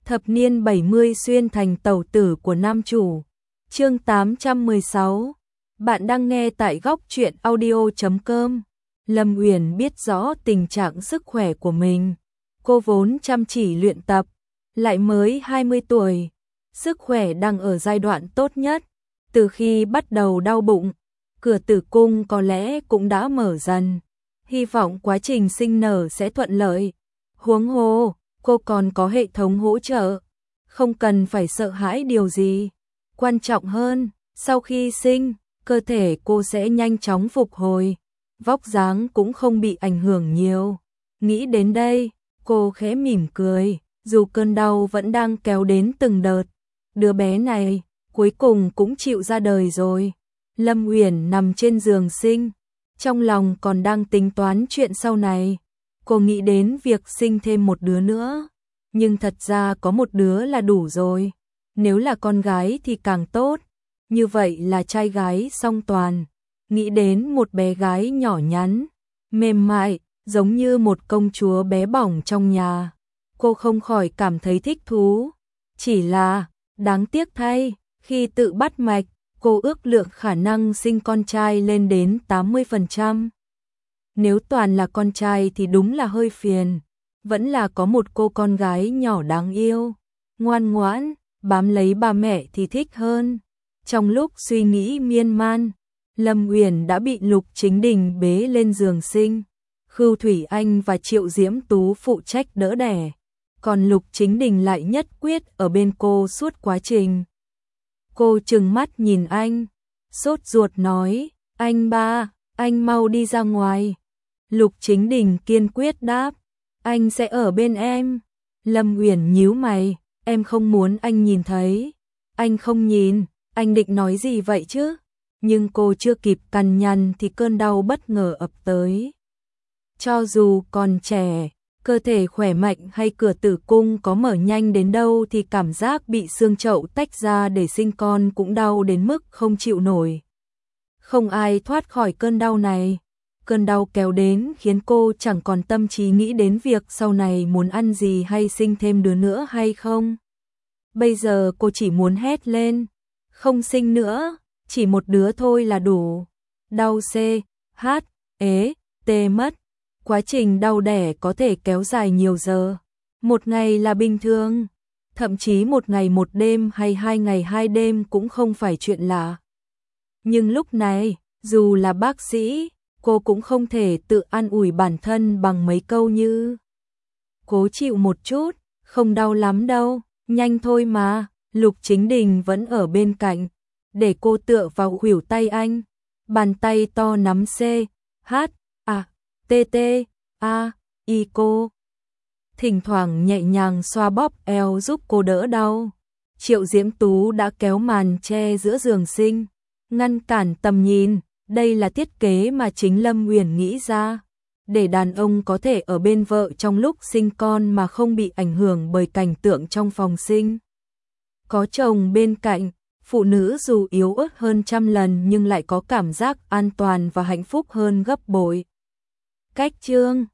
Thập niên 70 xuyên thành tẩu tử của nam chủ. Chương 816. Bạn đang nghe tại góc truyện audio.com. Lâm Uyển biết rõ tình trạng sức khỏe của mình. Cô vốn chăm chỉ luyện tập, lại mới 20 tuổi. Sức khỏe đang ở giai đoạn tốt nhất. Từ khi bắt đầu đau bụng, cửa tử cung có lẽ cũng đã mở dần. Hy vọng quá trình sinh nở sẽ thuận lợi. Huống hồ, cô còn có hệ thống hỗ trợ, không cần phải sợ hãi điều gì. Quan trọng hơn, sau khi sinh, cơ thể cô sẽ nhanh chóng phục hồi, vóc dáng cũng không bị ảnh hưởng nhiều. Nghĩ đến đây, cô khẽ mỉm cười, dù cơn đau vẫn đang kéo đến từng đợt. Đứa bé này, cuối cùng cũng chịu ra đời rồi. Lâm Uyển nằm trên giường sinh, trong lòng còn đang tính toán chuyện sau này. Cô nghĩ đến việc sinh thêm một đứa nữa, nhưng thật ra có một đứa là đủ rồi. Nếu là con gái thì càng tốt, như vậy là trai gái song toàn. Nghĩ đến một bé gái nhỏ nhắn, mềm mại, giống như một công chúa bé bỏng trong nhà. Cô không khỏi cảm thấy thích thú. Chỉ là, đáng tiếc thay, khi tự bắt mạch, cô ước lượng khả năng sinh con trai lên đến 80%. Nếu toàn là con trai thì đúng là hơi phiền. Vẫn là có một cô con gái nhỏ đáng yêu, ngoan ngoãn, bám lấy ba mẹ thì thích hơn. Trong lúc suy nghĩ miên man, Lâm Uyển đã bị Lục Chính Đình bế lên giường sinh. Khưu Thủy Anh và Triệu Diễm Tú phụ trách đỡ đẻ, còn Lục Chính Đình lại nhất quyết ở bên cô suốt quá trình. Cô trừng mắt nhìn anh, sốt ruột nói, anh ba, anh mau đi ra ngoài. Lục Chính Đình kiên quyết đáp, anh sẽ ở bên em. Lâm Uyển nhíu mày, em không muốn anh nhìn thấy. Anh không nhìn, anh định nói gì vậy chứ? Nhưng cô chưa kịp cằn nhằn thì cơn đau bất ngờ ập tới. Cho dù còn trẻ, cơ thể khỏe mạnh hay cửa tử cung có mở nhanh đến đâu thì cảm giác bị xương chậu tách ra để sinh con cũng đau đến mức không chịu nổi. Không ai thoát khỏi cơn đau này. Cơn đau kéo đến khiến cô chẳng còn tâm trí nghĩ đến việc sau này muốn ăn gì hay sinh thêm đứa nữa hay không. Bây giờ cô chỉ muốn hét lên, không sinh nữa, chỉ một đứa thôi là đủ. Đau C, H, ế, T mất. Quá trình đau đẻ có thể kéo dài nhiều giờ. Một ngày là bình thường, thậm chí một ngày một đêm hay 2 ngày 2 đêm cũng không phải chuyện lạ. Nhưng lúc này, dù là bác sĩ, cô cũng không thể tự an ủi bản thân bằng mấy câu như cố chịu một chút, không đau lắm đâu, nhanh thôi mà. Lục Chính Đình vẫn ở bên cạnh, để cô tựa vào khuỷu tay anh, bàn tay to nắm C, H, A, T, T, A, I cô. Thỉnh thoảng nhẹ nhàng xoa bóp eo giúp cô đỡ đau. Triệu Diễm Tú đã kéo màn che giữa giường sinh, ngăn cản tầm nhìn. Đây là thiết kế mà chính Lâm Uyển nghĩ ra, để đàn ông có thể ở bên vợ trong lúc sinh con mà không bị ảnh hưởng bởi cảnh tượng trong phòng sinh. Có chồng bên cạnh, phụ nữ dù yếu ớt hơn trăm lần nhưng lại có cảm giác an toàn và hạnh phúc hơn gấp bội. Cách chương